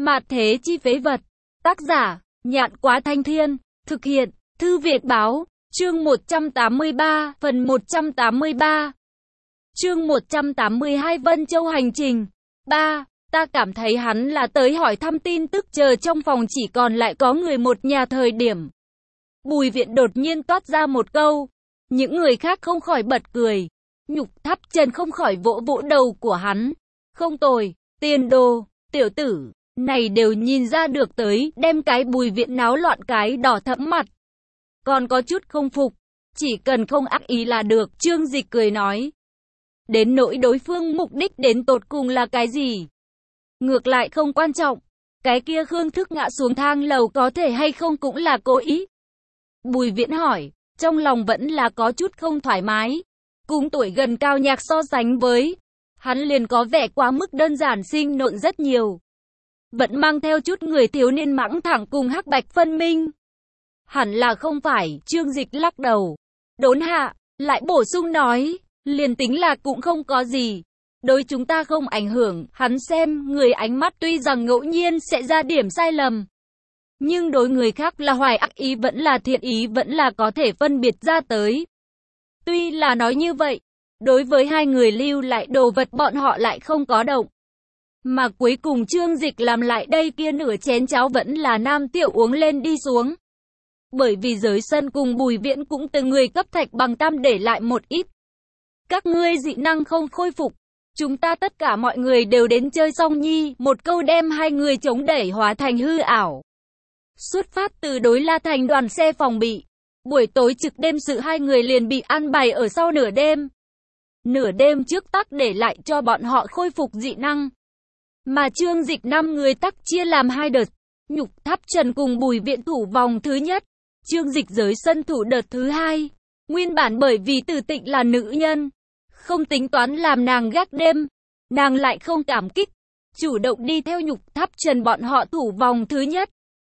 Mạt thế chi phế vật. Tác giả, Nhạn Quá Thanh Thiên. Thực hiện, Thư Việt Báo. Chương 183, phần 183. Chương 182 Vân Châu hành trình. 3. Ta cảm thấy hắn là tới hỏi thăm tin tức, chờ trong phòng chỉ còn lại có người một nhà thời điểm. Bùi Viện đột nhiên toát ra một câu. Những người khác không khỏi bật cười. Nhục Tháp Trần không khỏi vỗ vỗ đầu của hắn. Không tồi, Tiền Đồ, tiểu tử, này đều nhìn ra được tới, đem cái Bùi Viện náo loạn cái đỏ thẫm mặt. Còn có chút không phục, chỉ cần không ác ý là được, Trương Dịch cười nói. Đến nỗi đối phương mục đích đến tột cùng là cái gì? Ngược lại không quan trọng, cái kia Khương Thức ngã xuống thang lầu có thể hay không cũng là cố ý. Bùi Viễn hỏi, trong lòng vẫn là có chút không thoải mái. Cùng tuổi gần Cao Nhạc so sánh với, hắn liền có vẻ quá mức đơn giản sinh nộn rất nhiều. Vẫn mang theo chút người thiếu niên mãng thẳng cùng hắc bạch phân minh. Hẳn là không phải, Trương Dịch lắc đầu. Đốn hạ, lại bổ sung nói, liền tính là cũng không có gì. Đối chúng ta không ảnh hưởng, hắn xem, người ánh mắt tuy rằng ngẫu nhiên sẽ ra điểm sai lầm. Nhưng đối người khác là hoài ác ý vẫn là thiện ý vẫn là có thể phân biệt ra tới. Tuy là nói như vậy, đối với hai người lưu lại đồ vật bọn họ lại không có động. Mà cuối cùng Trương Dịch làm lại đây kia nửa chén cháo vẫn là Nam Tiểu uống lên đi xuống. Bởi vì giới sân cùng Bùi Viễn cũng từ người cấp thạch bằng tam để lại một ít. Các ngươi dị năng không khôi phục. Chúng ta tất cả mọi người đều đến chơi xong nhi, một câu đem hai người chống đẩy hóa thành hư ảo. Xuất phát từ đối La Thành đoàn xe phòng bị. Buổi tối trực đêm sự hai người liền bị an bài ở sau nửa đêm. Nửa đêm trước tắc để lại cho bọn họ khôi phục dị năng. Mà Trương Dịch 5 người tắc chia làm 2 đợt. Nhục Tháp Trần cùng Bùi Viện thủ vòng thứ nhất. Trương Dịch giới sân thủ đợt thứ 2. Nguyên bản bởi vì Từ Tịnh là nữ nhân, không tính toán làm nàng gác đêm. Nàng lại không cảm kích, chủ động đi theo Nhục Tháp Trần bọn họ thủ vòng thứ nhất.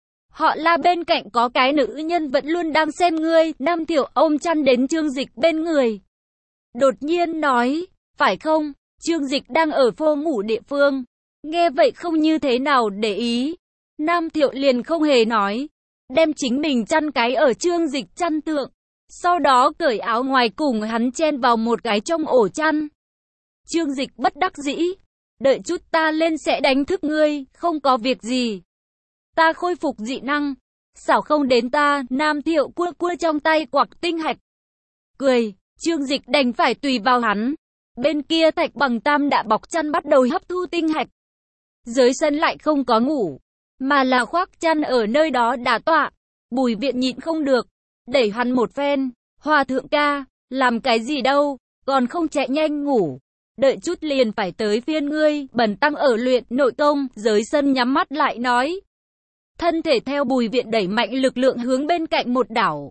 Họ La bên cạnh có cái nữ nhân vẫn luôn đang xem ngươi. Nam Tiểu ôm chăn đến Trương Dịch bên người. Đột nhiên nói, phải không? Trương Dịch đang ở phô ngủ địa phương. Nghe vậy không như thế nào để ý. Nam Thiệu liền không hề nói. Đem chính mình chăn cái ở Trương Dịch chăn tượng. Sau đó cởi áo ngoài cùng hắn chen vào một cái trong ổ chăn. Trương Dịch bất đắc dĩ. Đợi chút ta lên sẽ đánh thức ngươi, không có việc gì. Ta khôi phục dị năng. Xảo không đến ta, Nam Thiệu cua cua trong tay quặc tinh hạch. Cười, Trương Dịch đành phải tùy vào hắn. Bên kia thạch bằng tam đã bọc chăn bắt đầu hấp thu tinh hạch. Dưới sân lại không có ngủ, mà là khoác chăn ở nơi đó đả tọa. Bùi Viện nhịn không được, đẩy hắn một phen. Hòa thượng ca, làm cái gì đâu, còn không chạy nhanh ngủ. Đợi chút liền phải tới phiên ngươi. Bần tăng ở luyện nội công. Dưới sân nhắm mắt lại nói. Thân thể theo Bùi Viện đẩy mạnh lực lượng hướng bên cạnh một đảo.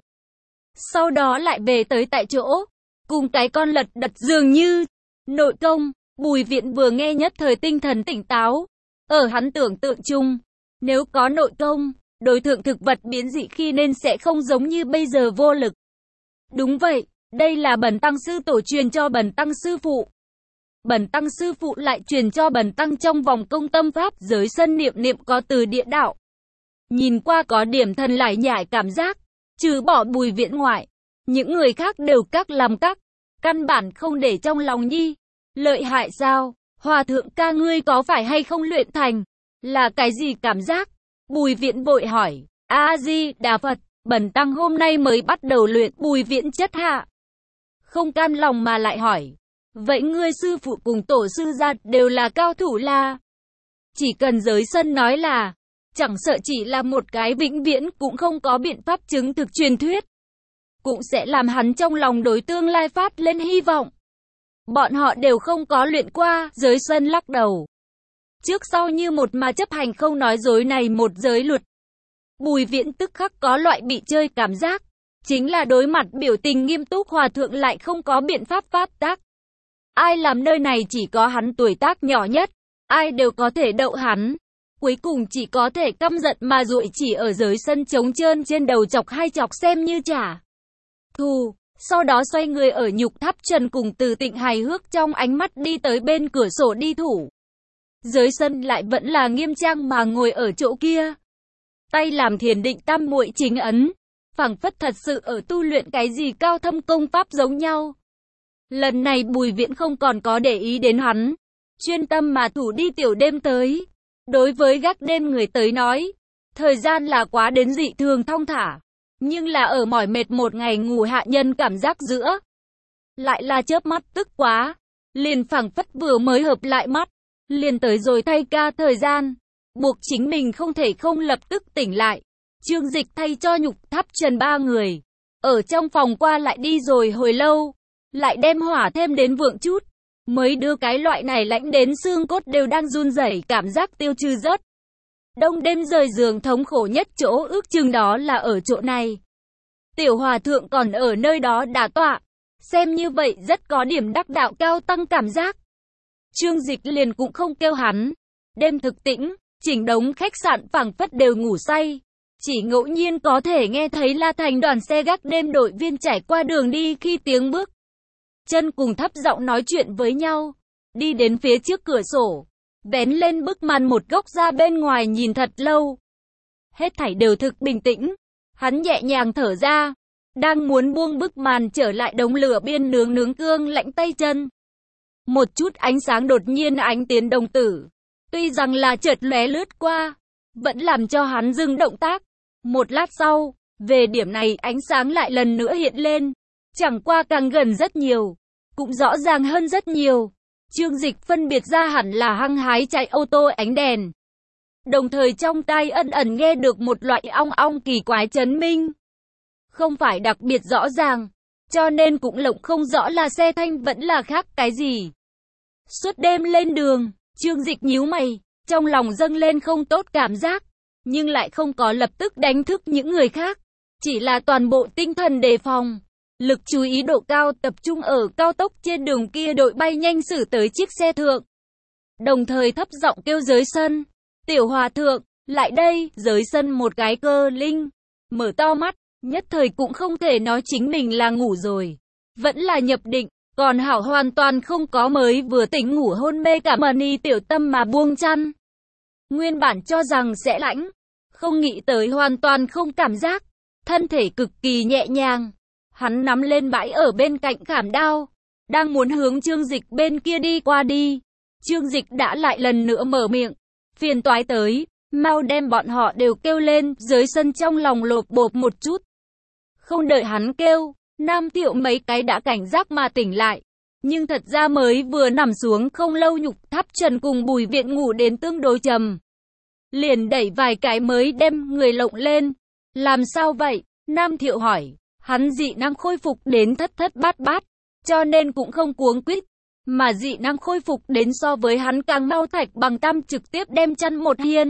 Sau đó lại về tới tại chỗ, cùng cái con lật đật dường như. Nội công, Bùi Viện vừa nghe nhất thời tinh thần tỉnh táo. Ở hắn tưởng tượng chung, nếu có nội công, đối thượng thực vật biến dị khi nên sẽ không giống như bây giờ vô lực. Đúng vậy, đây là bần tăng sư tổ truyền cho bần tăng sư phụ. Bần tăng sư phụ lại truyền cho bần tăng trong vòng công tâm pháp. Giới sân niệm niệm có từ địa đạo. Nhìn qua có điểm thần lại nhải cảm giác. Trừ bỏ Bùi Viện ngoại, những người khác đều các làm các. Căn bản không để trong lòng nhi. Lợi hại sao? Hòa thượng ca ngươi có phải hay không luyện thành? Là cái gì cảm giác? Bùi Viện vội hỏi. A-di-đà Phật, bần tăng hôm nay mới bắt đầu luyện. Bùi Viện chất hạ. Không cam lòng mà lại hỏi. Vậy ngươi sư phụ cùng tổ sư gia đều là cao thủ là? Chỉ cần giới sân nói là, chẳng sợ chỉ là một cái vĩnh viễn cũng không có biện pháp chứng thực truyền thuyết. Cũng sẽ làm hắn trong lòng đối tương lai phát lên hy vọng. Bọn họ đều không có luyện qua. Giới sân lắc đầu. Trước sau như một mà chấp hành không nói dối này một giới luật. Bùi Viện tức khắc có loại bị chơi cảm giác. Chính là đối mặt biểu tình nghiêm túc hòa thượng lại không có biện pháp phát tác. Ai làm nơi này chỉ có hắn tuổi tác nhỏ nhất. Ai đều có thể đậu hắn. Cuối cùng chỉ có thể căm giận mà dụi chỉ ở giới sân trống trơn trên đầu chọc hai chọc xem như trả thù. Sau đó xoay người ở Nhục Tháp Trần cùng Từ Tịnh hài hước trong ánh mắt đi tới bên cửa sổ đi thủ. Giới Sân lại vẫn là nghiêm trang mà ngồi ở chỗ kia. Tay làm thiền định tam muội chính ấn, phảng phất thật sự ở tu luyện cái gì cao thâm công pháp giống nhau. Lần này Bùi Viễn không còn có để ý đến hắn, chuyên tâm mà thủ đi tiểu đêm tới. Đối với gác đêm người tới nói, thời gian là quá đến dị thường thong thả, nhưng là ở mỏi mệt một ngày ngủ hạ nhân cảm giác giữa. Lại là chớp mắt tức quá, liền phảng phất vừa mới hợp lại mắt, liền tới rồi thay ca thời gian, buộc chính mình không thể không lập tức tỉnh lại. Trương Dịch thay cho Nhục Tháp Trần ba người, ở trong phòng qua lại đi rồi hồi lâu, lại đem hỏa thêm đến vượng chút, mới đưa cái loại này lạnh đến xương cốt đều đang run rẩy cảm giác tiêu trừ rớt. Đông đêm rời giường thống khổ nhất chỗ ước chừng đó là ở chỗ này. Tiểu Hòa Thượng còn ở nơi đó đả tọa, xem như vậy rất có điểm đắc đạo cao tăng cảm giác. Trương Dịch liền cũng không kêu hắn. Đêm thực tĩnh, chỉnh đống khách sạn phảng phất đều ngủ say. Chỉ ngẫu nhiên có thể nghe thấy La Thành đoàn xe gác đêm đội viên trải qua đường đi khi tiếng bước chân cùng thấp giọng nói chuyện với nhau. Đi đến phía trước cửa sổ, vén lên bức màn một góc ra bên ngoài nhìn thật lâu. Hết thảy đều thực bình tĩnh. Hắn nhẹ nhàng thở ra, đang muốn buông bức màn trở lại đống lửa biên nướng cương lạnh tay chân. Một chút ánh sáng đột nhiên ánh tiến đồng tử. Tuy rằng là chợt lóe lướt qua, vẫn làm cho hắn dừng động tác. Một lát sau, về điểm này ánh sáng lại lần nữa hiện lên. Chẳng qua càng gần rất nhiều, cũng rõ ràng hơn rất nhiều. Trương Dịch phân biệt ra hẳn là hăng hái chạy ô tô ánh đèn. Đồng thời trong tai ẩn ẩn nghe được một loại ong ong kỳ quái chấn minh. Không phải đặc biệt rõ ràng, cho nên cũng lộng không rõ là xe thanh vẫn là khác cái gì. Suốt đêm lên đường, Trương Dịch nhíu mày, trong lòng dâng lên không tốt cảm giác, nhưng lại không có lập tức đánh thức những người khác. Chỉ là toàn bộ tinh thần đề phòng, lực chú ý độ cao tập trung ở cao tốc trên đường kia đội bay nhanh xử tới chiếc xe thượng. Đồng thời thấp giọng kêu Giới Sân, Tiểu Hòa Thượng, lại đây. Giới Sân một cái cơ linh, mở to mắt, nhất thời cũng không thể nói chính mình là ngủ rồi, vẫn là nhập định, còn hảo hoàn toàn không có mới vừa tỉnh ngủ hôn mê cả mani tiểu tâm mà buông chăn. Nguyên bản cho rằng sẽ lãnh, không nghĩ tới hoàn toàn không cảm giác, thân thể cực kỳ nhẹ nhàng. Hắn nắm lên bãi ở bên cạnh khảm đao, đang muốn hướng Trương Dịch bên kia đi qua đi. Trương Dịch đã lại lần nữa mở miệng, phiền toái tới, mau đem bọn họ đều kêu lên. Giới Sân trong lòng lột bột một chút. Không đợi hắn kêu, Nam Thiệu mấy cái đã cảnh giác mà tỉnh lại. Nhưng thật ra mới vừa nằm xuống không lâu Nhục Tháp Trần cùng Bùi Viện ngủ đến tương đối trầm. Liền đẩy vài cái mới đem người lộng lên. Làm sao vậy? Nam Thiệu hỏi. Hắn dị năng khôi phục đến thất thất bát bát, cho nên cũng không cuống quýt. Mà dị năng khôi phục đến so với hắn càng mau Thạch Bằng Tam trực tiếp đem chăn một hiên.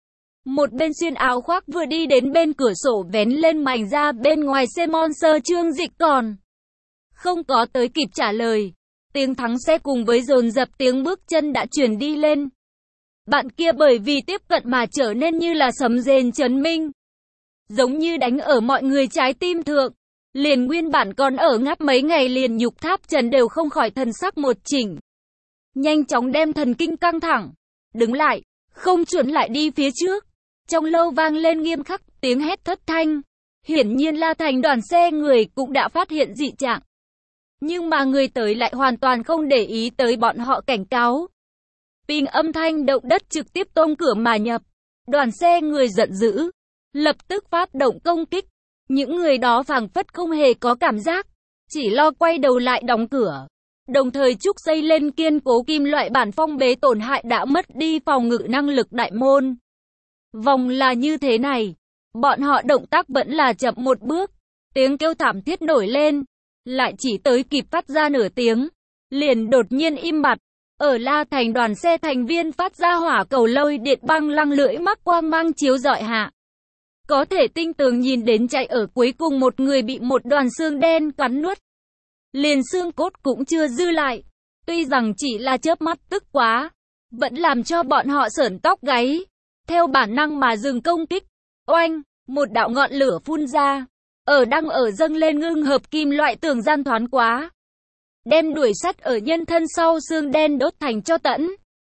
Một bên xuyên áo khoác vừa đi đến bên cửa sổ vén lên mảnh ra bên ngoài xe Monster. Trương Dịch còn không có tới kịp trả lời. Tiếng thắng xe cùng với dồn dập tiếng bước chân đã truyền đi lên. Bạn kia bởi vì tiếp cận mà trở nên như là sấm rền chấn minh. Giống như đánh ở mọi người trái tim thượng. Liền nguyên bản còn ở ngáp mấy ngày liền Nhục Tháp Trần đều không khỏi thần sắc một chỉnh. Nhanh chóng đem thần kinh căng thẳng. Đứng lại, không chuẩn lại đi phía trước. Trong lâu vang lên nghiêm khắc tiếng hét thất thanh. Hiển nhiên La Thành đoàn xe người cũng đã phát hiện dị trạng. Nhưng mà người tới lại hoàn toàn không để ý tới bọn họ cảnh cáo. Ping âm thanh động đất trực tiếp tông cửa mà nhập. Đoàn xe người giận dữ, lập tức phát động công kích. Những người đó phảng phất không hề có cảm giác, chỉ lo quay đầu lại đóng cửa. Đồng thời trúc xây lên kiên cố kim loại bản phong bế tổn hại đã mất đi phòng ngự năng lực đại môn. Vòng là như thế này, bọn họ động tác vẫn là chậm một bước. Tiếng kêu thảm thiết nổi lên, lại chỉ tới kịp phát ra nửa tiếng, liền đột nhiên im bặt. Ở La Thành đoàn xe thành viên phát ra hỏa cầu lôi điện băng lăng lưỡi mắc quang mang chiếu rọi hạ. Có thể tinh tường nhìn đến chạy ở cuối cùng một người bị một đoàn xương đen cắn nuốt. Liền xương cốt cũng chưa dư lại. Tuy rằng chỉ là chớp mắt tức quá, vẫn làm cho bọn họ sởn tóc gáy. Theo bản năng mà dừng công kích. Oanh, một đạo ngọn lửa phun ra. Đang ở dâng lên ngưng hợp kim loại tường gian thoáng quá. Đem đuổi sắt ở nhân thân sau xương đen đốt thành cho tẫn.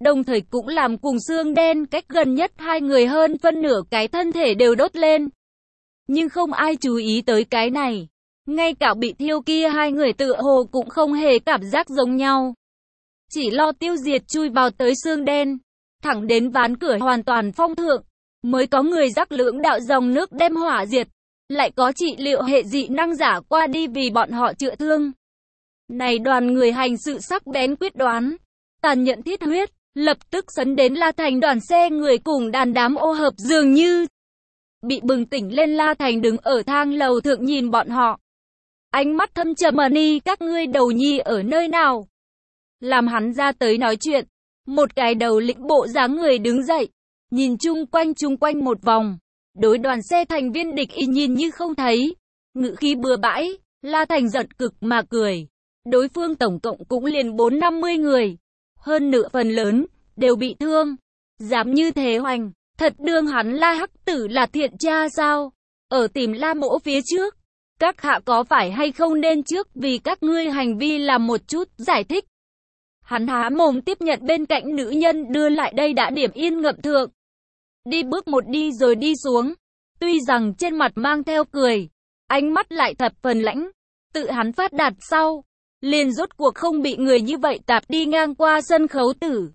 đồng thời cũng làm cùng xương đen cách gần nhất hai người hơn phân nửa cái thân thể đều đốt lên. Nhưng không ai chú ý tới cái này. Ngay cả bị thiêu kia hai người tựa hồ cũng không hề cảm giác giống nhau. Chỉ lo tiêu diệt chui vào tới xương đen, thẳng đến ván cửa hoàn toàn phong thượng, mới có người rắc lưỡng đạo dòng nước đem hỏa diệt, lại có trị liệu hệ dị năng giả qua đi vì bọn họ chữa thương. Này đoàn người hành sự sắc bén quyết đoán, tàn nhẫn thiết huyết, lập tức sấn đến La Thành đoàn xe người cùng đàn đám ô hợp dường như bị bừng tỉnh lên. La Thành đứng ở thang lầu thượng nhìn bọn họ. Ánh mắt thâm trầm ni, các ngươi đầu nhi ở nơi nào? Làm hắn ra tới nói chuyện. Một cái đầu lĩnh bộ dáng người đứng dậy, nhìn chung quanh một vòng. Đối đoàn xe thành viên địch y nhìn như không thấy. Ngữ khí bừa bãi, La Thành giận cực mà cười. Đối phương tổng cộng cũng liền 4-50 người. Hơn nửa phần lớn, đều bị thương. Dám như thế hoành, thật đương hắn La Hắc Tử là thiện tra sao? Ở tìm La Mỗ phía trước, các hạ có phải hay không nên trước vì các ngươi hành vi làm một chút giải thích? Hắn há mồm tiếp nhận bên cạnh nữ nhân đưa lại đây đã điểm yên ngậm thượng. Đi bước một đi rồi đi xuống. Tuy rằng trên mặt mang theo cười, ánh mắt lại thập phần lãnh. Tự hắn phát đạt sau, liền rốt cuộc không bị người như vậy tạp đi ngang qua sân khấu tử.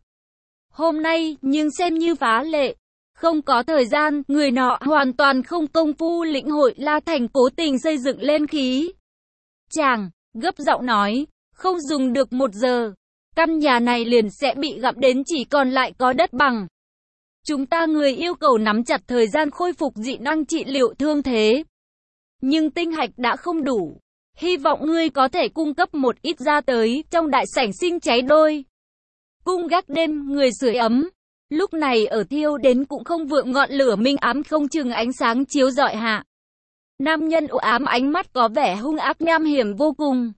Hôm nay, nhưng xem như phá lệ. Không có thời gian, người nọ hoàn toàn không công phu lĩnh hội. La Thành cố tình xây dựng lên khí. Chàng, gấp giọng nói, không dùng được 1 giờ. Căn nhà này liền sẽ bị gặm đến chỉ còn lại có đất bằng. Chúng ta người yêu cầu nắm chặt thời gian khôi phục dị năng trị liệu thương thế. Nhưng tinh hạch đã không đủ. Hy vọng ngươi có thể cung cấp một ít ra tới trong đại sảnh sinh cháy đôi. Cung gác đêm, người sưởi ấm. Lúc này ở thiêu đến cũng không vượng ngọn lửa minh ám không chừng ánh sáng chiếu rọi hạ. Nam nhân u ám ánh mắt có vẻ hung ác nham hiểm vô cùng.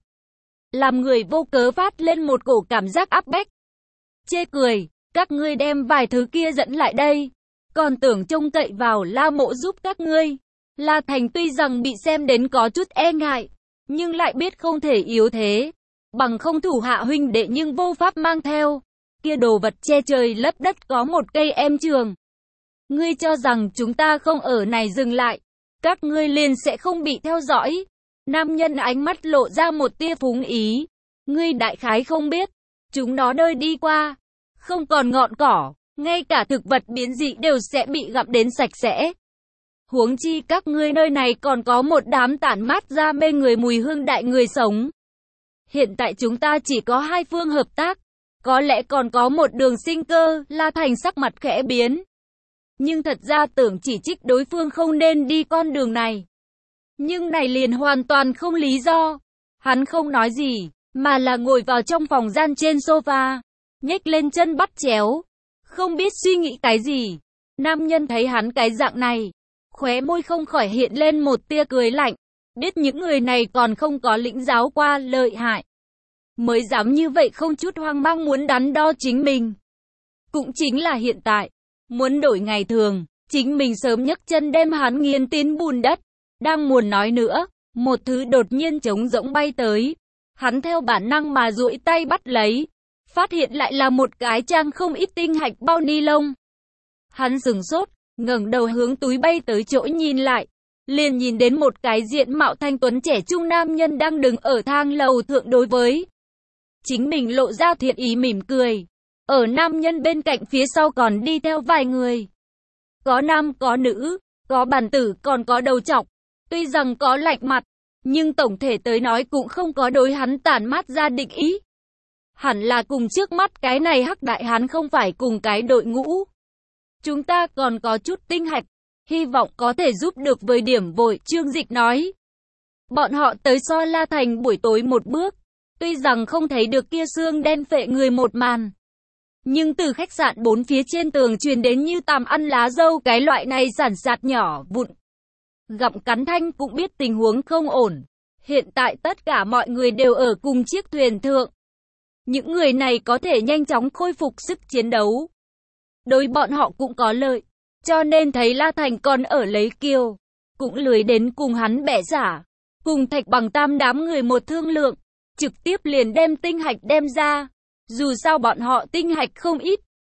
Làm người vô cớ phát lên một cổ cảm giác áp bách. Chê cười, các ngươi đem vài thứ kia dẫn lại đây. Còn tưởng trông cậy vào La Mộ giúp các ngươi. La Thành tuy rằng bị xem đến có chút e ngại, nhưng lại biết không thể yếu thế. Bằng không thủ hạ huynh đệ nhưng vô pháp mang theo. Kia đồ vật che trời lấp đất có một cây em trường. Ngươi cho rằng chúng ta không ở này dừng lại, các ngươi liền sẽ không bị theo dõi. Nam nhân ánh mắt lộ ra một tia phúng ý. Ngươi đại khái không biết, chúng nó nơi đi qua, không còn ngọn cỏ, ngay cả thực vật biến dị đều sẽ bị gặm đến sạch sẽ. Huống chi các ngươi nơi này còn có một đám tản mát ra mê người mùi hương đại người sống. Hiện tại chúng ta chỉ có 2 phương hợp tác, có lẽ còn có một đường sinh cơ. La Thành sắc mặt khẽ biến. Nhưng thật ra tưởng chỉ trích đối phương không nên đi con đường này. Nhưng này liền hoàn toàn không lý do. Hắn không nói gì, mà là ngồi vào trong phòng gian trên sofa, nhếch lên chân bắt chéo, không biết suy nghĩ cái gì. Nam nhân thấy hắn cái dạng này, khóe môi không khỏi hiện lên một tia cười lạnh. Biết những người này còn không có lĩnh giáo qua lợi hại, mới dám như vậy không chút hoang mang muốn đắn đo chính mình. Cũng chính là hiện tại, muốn đổi ngày thường, chính mình sớm nhấc chân đem hắn nghiền tiến bùn đất. Đang muốn nói nữa, một thứ đột nhiên trống rỗng bay tới. Hắn theo bản năng mà duỗi tay bắt lấy, phát hiện lại là một cái trang không ít tinh hạch bao ni lông. Hắn sửng sốt, ngẩng đầu hướng túi bay tới chỗ nhìn lại, liền nhìn đến một cái diện mạo thanh tuấn trẻ trung nam nhân đang đứng ở thang lầu thượng đối với chính mình lộ ra thiện ý mỉm cười. Ở nam nhân bên cạnh phía sau còn đi theo vài người. Có nam có nữ, có bản tử còn có đầu trọc. Tuy rằng có lạnh mặt, nhưng tổng thể tới nói cũng không có đối hắn tản mát ra địch ý. Hẳn là cùng trước mắt cái này hắc đại hắn không phải cùng cái đội ngũ. Chúng ta còn có chút tinh hạch, hy vọng có thể giúp được với điểm vội, Trương Dịch nói. Bọn họ tới so La Thành buổi tối một bước, tuy rằng không thấy được kia xương đen phệ người một màn. Nhưng từ khách sạn 4 phía trên tường truyền đến như tằm ăn lá dâu cái loại này sản sạt nhỏ vụn. Gặm cắn thanh cũng biết tình huống không ổn. Hiện tại tất cả mọi người đều ở cùng chiếc thuyền thượng. Những người này có thể nhanh chóng khôi phục sức chiến đấu. Đối bọn họ cũng có lợi. Cho nên thấy La Thành còn ở lấy kiêu, cũng lười đến cùng hắn bẻ giả. Cùng Thạch Bằng Tam đám người một thương lượng, trực tiếp liền đem tinh hạch đem ra. Dù sao bọn họ tinh hạch không ít,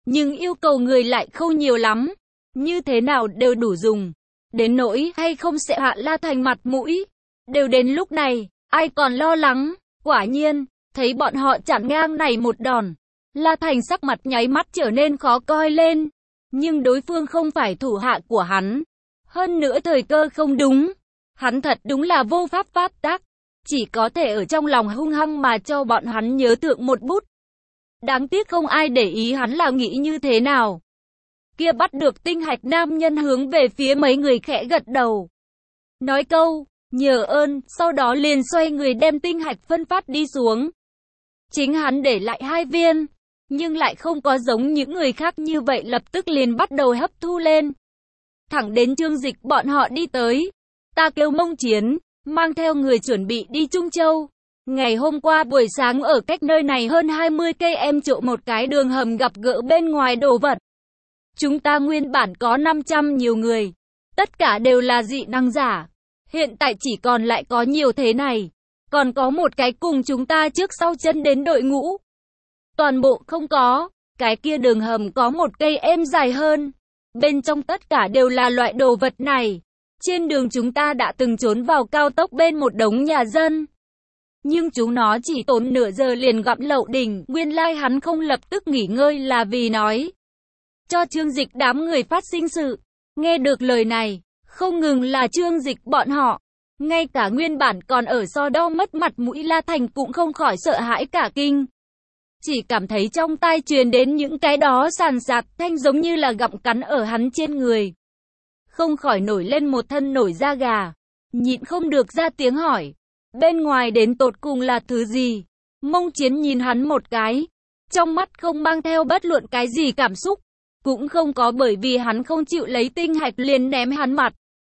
nhưng yêu cầu người lại không nhiều lắm, như thế nào đều đủ dùng. Đến nỗi hay không sẽ hạ La Thành mặt mũi. Đều đến lúc này, ai còn lo lắng, quả nhiên, thấy bọn họ chặn ngang này một đòn. La Thành sắc mặt nháy mắt trở nên khó coi lên, nhưng đối phương không phải thủ hạ của hắn. Hơn nữa thời cơ không đúng, hắn thật đúng là vô pháp phát tác, chỉ có thể ở trong lòng hung hăng mà cho bọn hắn nhớ thượng một bút. Đáng tiếc không ai để ý hắn là nghĩ như thế nào. Kia bắt được tinh hạch nam nhân hướng về phía mấy người khẽ gật đầu. Nói câu, nhờ ơn, sau đó liền xoay người đem tinh hạch phân phát đi xuống. Chính hắn để lại 2 viên, nhưng lại không có giống những người khác như vậy lập tức liền bắt đầu hấp thu lên. Thẳng đến Trương Dịch bọn họ đi tới. Ta kêu Mông Chiến, mang theo người chuẩn bị đi Trung Châu. Ngày hôm qua buổi sáng ở cách nơi này hơn 20 cây em trộm một cái đường hầm gặp gỡ bên ngoài đồ vật. Chúng ta nguyên bản có 500 nhiều người. Tất cả đều là dị năng giả. Hiện tại chỉ còn lại có nhiều thế này. Còn có một cái cùng chúng ta trước sau chân đến đội ngũ. Toàn bộ không có. Cái kia đường hầm có một cây em dài hơn. Bên trong tất cả đều là loại đồ vật này. Trên đường chúng ta đã từng trốn vào cao tốc bên một đống nhà dân. Nhưng chúng nó chỉ tốn nửa giờ liền gặm lậu đỉnh. Nguyên lai hắn không lập tức nghỉ ngơi là vì nói cho Trương Dịch đám người phát sinh sự. Nghe được lời này, không ngừng là Trương Dịch bọn họ, ngay cả nguyên bản còn ở so đo mất mặt mũi La Thành cũng không khỏi sợ hãi cả kinh. Chỉ cảm thấy trong tai truyền đến những cái đó sàn sạt thanh giống như là gặm cắn ở hắn trên người. Không khỏi nổi lên một thân nổi da gà, nhịn không được ra tiếng hỏi. Bên ngoài đến tột cùng là thứ gì? Mông Chiến nhìn hắn một cái, trong mắt không mang theo bất luận cái gì cảm xúc, cũng không có bởi vì hắn không chịu lấy tinh hạch liền ném hắn mặt.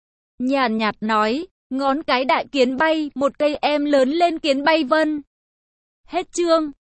Nhàn nhạt nói, ngón cái đại kiến bay, một cây em lớn lên kiến bay vân. Hết chương.